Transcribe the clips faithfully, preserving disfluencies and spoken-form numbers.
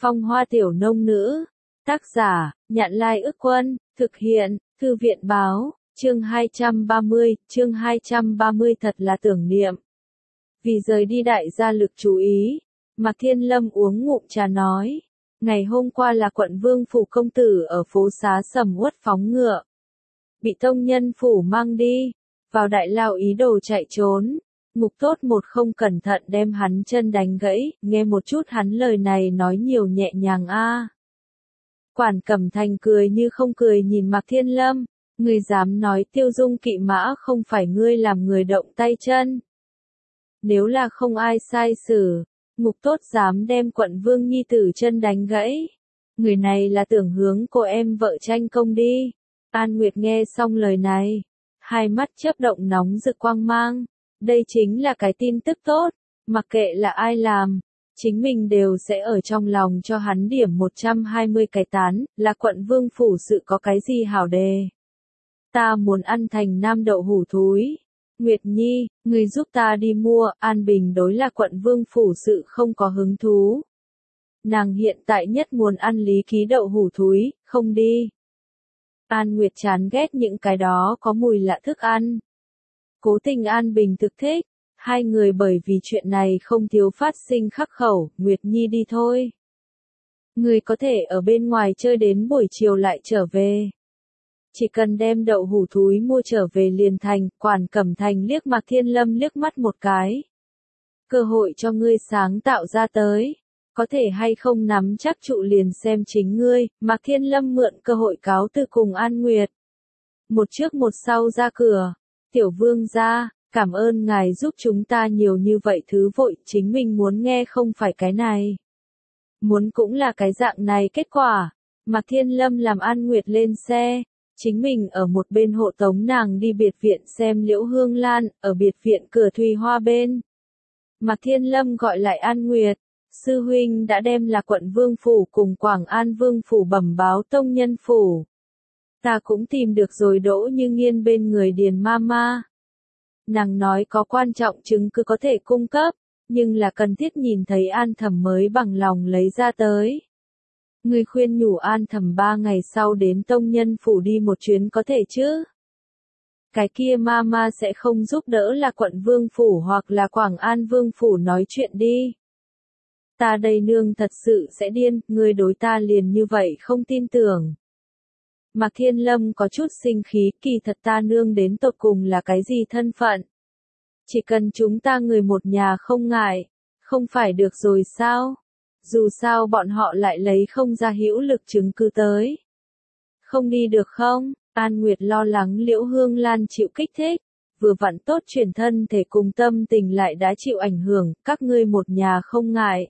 Phong hoa tiểu nông nữ. Tác giả, Nhạn Lai Ức Quân, thực hiện, Thư viện Báo, chương hai trăm ba mươi, chương hai trăm ba mươi thật là tưởng niệm. Vì rời đi đại gia lực chú ý, Mạc Thiên Lâm uống ngụm trà nói, ngày hôm qua là quận Vương Phủ công tử ở phố xá sầm uất phóng ngựa. Bị tông nhân phủ mang đi, vào đại lao ý đồ chạy trốn. Ngục tốt một không cẩn thận đem hắn chân đánh gãy, nghe một chút hắn lời này nói nhiều nhẹ nhàng a. Quản Cẩm Thành cười như không cười nhìn Mạc Thiên Lâm, ngươi dám nói Tiêu Dung kỵ mã không phải ngươi làm người động tay chân. Nếu là không ai sai xử, ngục tốt dám đem quận Vương nhi tử chân đánh gãy. Người này là tưởng hướng cô em vợ tranh công đi. An Nguyệt nghe xong lời này, hai mắt chớp động nóng rực quang mang. Đây chính là cái tin tức tốt, mặc kệ là ai làm, chính mình đều sẽ ở trong lòng cho hắn điểm một trăm hai mươi cái tán, là quận Vương Phủ sự có cái gì hảo đề. Ta muốn ăn thành nam đậu hủ thúi. Nguyệt Nhi, người giúp ta đi mua, An Bình đối là quận Vương Phủ sự không có hứng thú. Nàng hiện tại nhất muốn ăn lý ký đậu hủ thúi, không đi. An Nguyệt chán ghét những cái đó có mùi lạ thức ăn. Cố Tình An Bình thực thích, hai người bởi vì chuyện này không thiếu phát sinh khắc khẩu, Nguyệt Nhi đi thôi. Người có thể ở bên ngoài chơi đến buổi chiều lại trở về. Chỉ cần đem đậu hủ thúi mua trở về liền thành, Quản Cẩm Thành liếc Mạc Thiên Lâm liếc mắt một cái. Cơ hội cho ngươi sáng tạo ra tới, có thể hay không nắm chắc trụ liền xem chính ngươi, Mạc Thiên Lâm mượn cơ hội cáo từ cùng An Nguyệt. Một trước một sau ra cửa. Tiểu vương gia, cảm ơn ngài giúp chúng ta nhiều như vậy thứ vội, chính mình muốn nghe không phải cái này. Muốn cũng là cái dạng này kết quả. Mạc Thiên Lâm làm An Nguyệt lên xe, chính mình ở một bên hộ tống nàng đi biệt viện xem Liễu Hương Lan, ở biệt viện cửa Thùy Hoa bên. Mạc Thiên Lâm gọi lại An Nguyệt, sư huynh đã đem là quận Vương Phủ cùng Quảng An Vương Phủ bẩm báo tông nhân phủ. Ta cũng tìm được rồi Đỗ Như Nghiên bên người Điền Mama. Nàng nói có quan trọng chứng cứ có thể cung cấp, nhưng là cần thiết nhìn thấy An Thẩm mới bằng lòng lấy ra tới. Người khuyên nhủ An Thẩm ba ngày sau đến tông nhân phủ đi một chuyến có thể chứ? Cái kia Mama sẽ không giúp đỡ là quận Vương Phủ hoặc là Quảng An Vương Phủ nói chuyện đi. Ta đây nương thật sự sẽ điên, người đối ta liền như vậy không tin tưởng. Mạc Thiên Lâm có chút sinh khí, kỳ thật ta nương đến tột cùng là cái gì thân phận. Chỉ cần chúng ta người một nhà không ngại, không phải được rồi sao? Dù sao bọn họ lại lấy không ra hữu lực chứng cứ tới. Không đi được không? An Nguyệt lo lắng Liễu Hương Lan chịu kích thích, vừa vặn tốt chuyển thân thể cùng tâm tình lại đã chịu ảnh hưởng, các ngươi một nhà không ngại.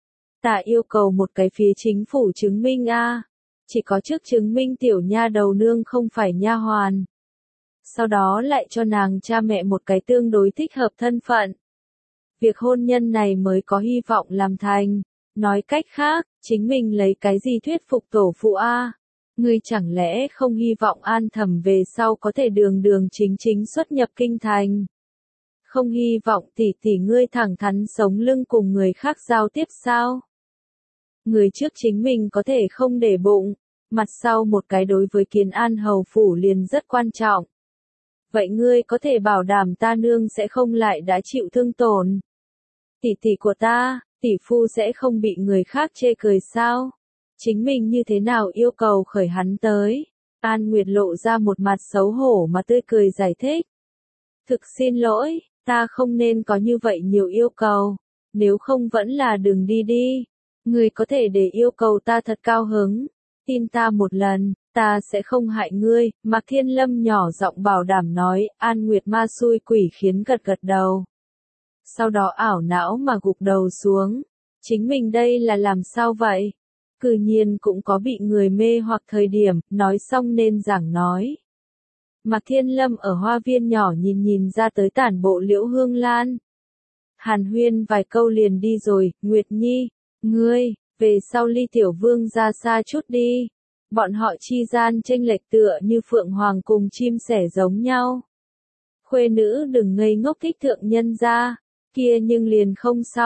Ta yêu cầu một cái phía chính phủ chứng minh a. Chỉ có trước chứng minh tiểu nha đầu nương không phải nha hoàn. Sau đó lại cho nàng cha mẹ một cái tương đối thích hợp thân phận. Việc hôn nhân này mới có hy vọng làm thành. Nói cách khác, chính mình lấy cái gì thuyết phục tổ phụ a? Ngươi chẳng lẽ không hy vọng An Thẩm về sau có thể đường đường chính chính xuất nhập kinh thành? Không hy vọng tỷ tỷ ngươi thẳng thắn sống lưng cùng người khác giao tiếp sao? Người trước chính mình có thể không để bụng, mặt sau một cái đối với Kiến An hầu phủ liền rất quan trọng. Vậy ngươi có thể bảo đảm ta nương sẽ không lại đã chịu thương tổn? Tỷ tỷ của ta, tỷ phu sẽ không bị người khác chê cười sao? Chính mình như thế nào yêu cầu khởi hắn tới? An Nguyệt lộ ra một mặt xấu hổ mà tươi cười giải thích. Thực xin lỗi, ta không nên có như vậy nhiều yêu cầu, nếu không vẫn là đừng đi đi. Ngươi có thể để yêu cầu ta thật cao hứng, tin ta một lần, ta sẽ không hại ngươi, Mạc Thiên Lâm nhỏ giọng bảo đảm nói, An Nguyệt ma xui quỷ khiến gật gật đầu. Sau đó ảo não mà gục đầu xuống, chính mình đây là làm sao vậy? Cư nhiên cũng có bị người mê hoặc thời điểm, nói xong nên giảng nói. Mạc Thiên Lâm ở hoa viên nhỏ nhìn nhìn ra tới tản bộ Liễu Hương Lan. Hàn huyên vài câu liền đi rồi, Nguyệt Nhi, ngươi, về sau ly tiểu vương ra xa chút đi. Bọn họ chi gian chênh lệch tựa như phượng hoàng cùng chim sẻ giống nhau. Khuê nữ đừng ngây ngốc thích thượng nhân ra, kia nhưng liền không xong,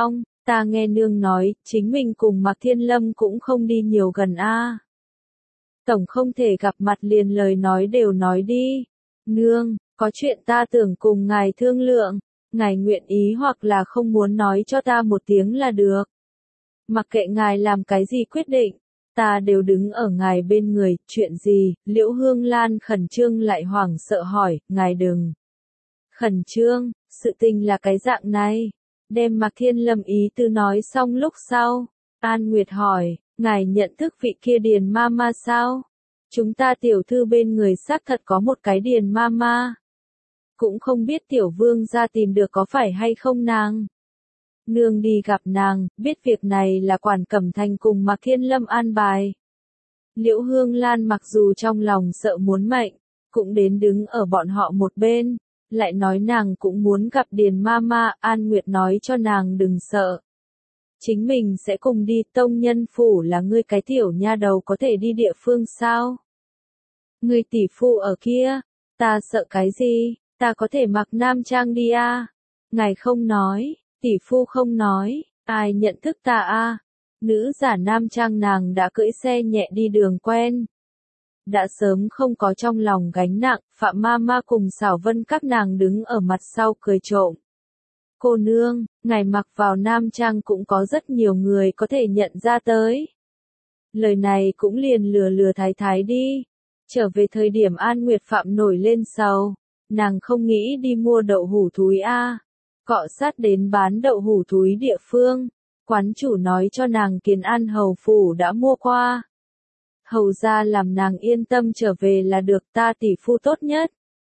Ta nghe nương nói, chính mình cùng Mạc Thiên Lâm cũng không đi nhiều gần a. Tổng không thể gặp mặt liền lời nói đều nói đi. Nương, có chuyện ta tưởng cùng ngài thương lượng, ngài nguyện ý hoặc là không muốn nói cho ta một tiếng là được. Mặc kệ ngài làm cái gì quyết định, ta đều đứng ở ngài bên người, chuyện gì, Liễu Hương Lan khẩn trương lại hoảng sợ hỏi, ngài đừng. Khẩn trương, sự tình là cái dạng này. Đem Mạc Thiên Lâm ý tư nói xong lúc sau, An Nguyệt hỏi, ngài nhận thức vị kia Điền Mama sao? Chúng ta tiểu thư bên người xác thật có một cái Điền Mama. Cũng không biết tiểu vương ra tìm được có phải hay không nàng. Nương đi gặp nàng, biết việc này là Quản Cẩm Thành cùng Mạc Thiên Lâm an bài. Liễu Hương Lan mặc dù trong lòng sợ muốn mệnh, cũng đến đứng ở bọn họ một bên, lại nói nàng cũng muốn gặp Điền Mama, An Nguyệt nói cho nàng đừng sợ. Chính mình sẽ cùng đi, tông nhân phủ là ngươi cái tiểu nha đầu có thể đi địa phương sao? Ngươi tỷ phu ở kia, ta sợ cái gì, ta có thể mặc nam trang đi a? Ngài không nói, tỷ phu không nói, ai nhận thức ta a? Nữ giả nam trang nàng đã cưỡi xe nhẹ đi đường quen. Đã sớm không có trong lòng gánh nặng, Phạm Mama cùng Xảo Vân các nàng đứng ở mặt sau cười trộm. Cô nương, ngài mặc vào nam trang cũng có rất nhiều người có thể nhận ra tới. Lời này cũng liền lừa lừa thái thái đi. Trở về thời điểm An Nguyệt Phạm nổi lên sầu, nàng không nghĩ đi mua đậu hủ thúi a. Cọ sát đến bán đậu hủ thúi địa phương, quán chủ nói cho nàng Kiến An hầu phủ đã mua qua. Hầu ra làm nàng yên tâm trở về là được, ta tỷ phu tốt nhất.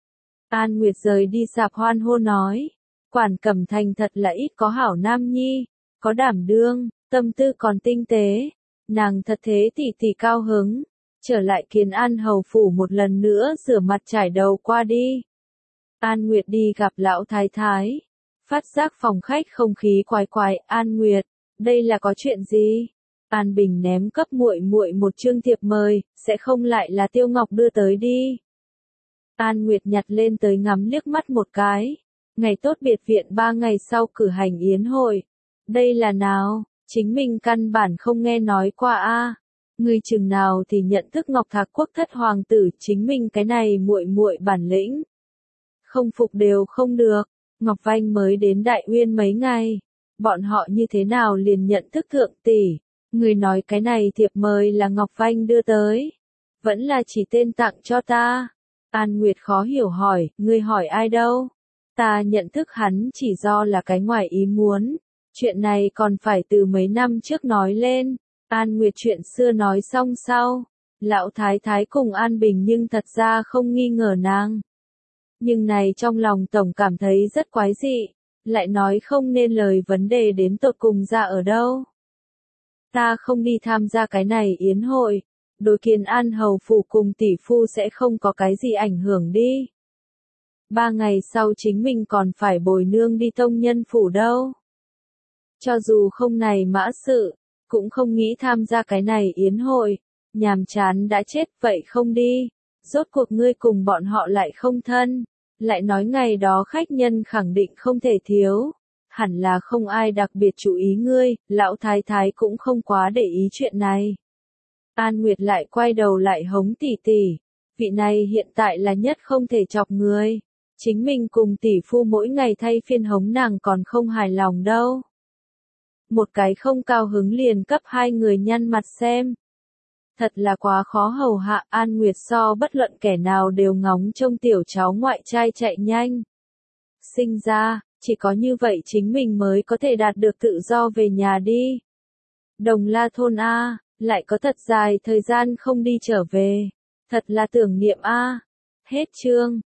An Nguyệt rời đi sạp hoan hô nói, Quản Cẩm Thành thật là ít có hảo nam nhi, có đảm đương, tâm tư còn tinh tế, nàng thật thế tỷ tỷ cao hứng. Trở lại Kiến An hầu phủ một lần nữa rửa mặt trải đầu qua đi. An Nguyệt đi gặp lão thái thái, phát giác phòng khách không khí quái quái, An Nguyệt, đây là có chuyện gì? An Bình ném cấp muội muội một chương thiệp mời, sẽ không lại là Tiêu Ngọc đưa tới đi. An Nguyệt nhặt lên tới ngắm liếc mắt một cái. Ngày tốt biệt viện ba ngày sau cử hành yến hội. Đây là nào, chính mình căn bản không nghe nói qua a. Người chừng nào thì nhận thức Ngọc Thạc quốc thất hoàng tử, chính mình cái này muội muội bản lĩnh. Không phục đều không được, Ngọc Vanh mới đến Đại Uyên mấy ngày. Bọn họ như thế nào liền nhận thức thượng tỷ. Người nói cái này thiệp mời là Ngọc Vanh đưa tới. Vẫn là chỉ tên tặng cho ta. An Nguyệt khó hiểu hỏi, ngươi hỏi ai đâu? Ta nhận thức hắn chỉ do là cái ngoài ý muốn. Chuyện này còn phải từ mấy năm trước nói lên. An Nguyệt chuyện xưa nói xong sau. Lão Thái Thái cùng An Bình nhưng thật ra không nghi ngờ nàng. Nhưng này trong lòng tổng cảm thấy rất quái dị. Lại nói không nên lời vấn đề đến tột cùng ra ở đâu. Ta không đi tham gia cái này yến hội. Đối Kiến An hầu phủ cùng tỷ phu sẽ không có cái gì ảnh hưởng đi. Ba ngày sau chính mình còn phải bồi nương đi tông nhân phủ đâu. Cho dù không này mã sự, cũng không nghĩ tham gia cái này yến hội. Nhàm chán đã chết vậy không đi. Rốt cuộc ngươi cùng bọn họ lại không thân. Lại nói ngày đó khách nhân khẳng định không thể thiếu. Hẳn là không ai đặc biệt chú ý ngươi, lão thái thái cũng không quá để ý chuyện này. An Nguyệt lại quay đầu lại hống tỷ tỷ. Vị này hiện tại là nhất không thể chọc người. Chính mình cùng tỷ phu mỗi ngày thay phiên hống nàng còn không hài lòng đâu. Một cái không cao hứng liền cấp hai người nhăn mặt xem. Thật là quá khó hầu hạ, An Nguyệt so bất luận kẻ nào đều ngóng trông tiểu cháu ngoại trai chạy nhanh. Sinh ra, chỉ có như vậy chính mình mới có thể đạt được tự do về nhà đi. Đồng La thôn A, lại có thật dài thời gian không đi trở về. Thật là tưởng niệm A. Hết chương.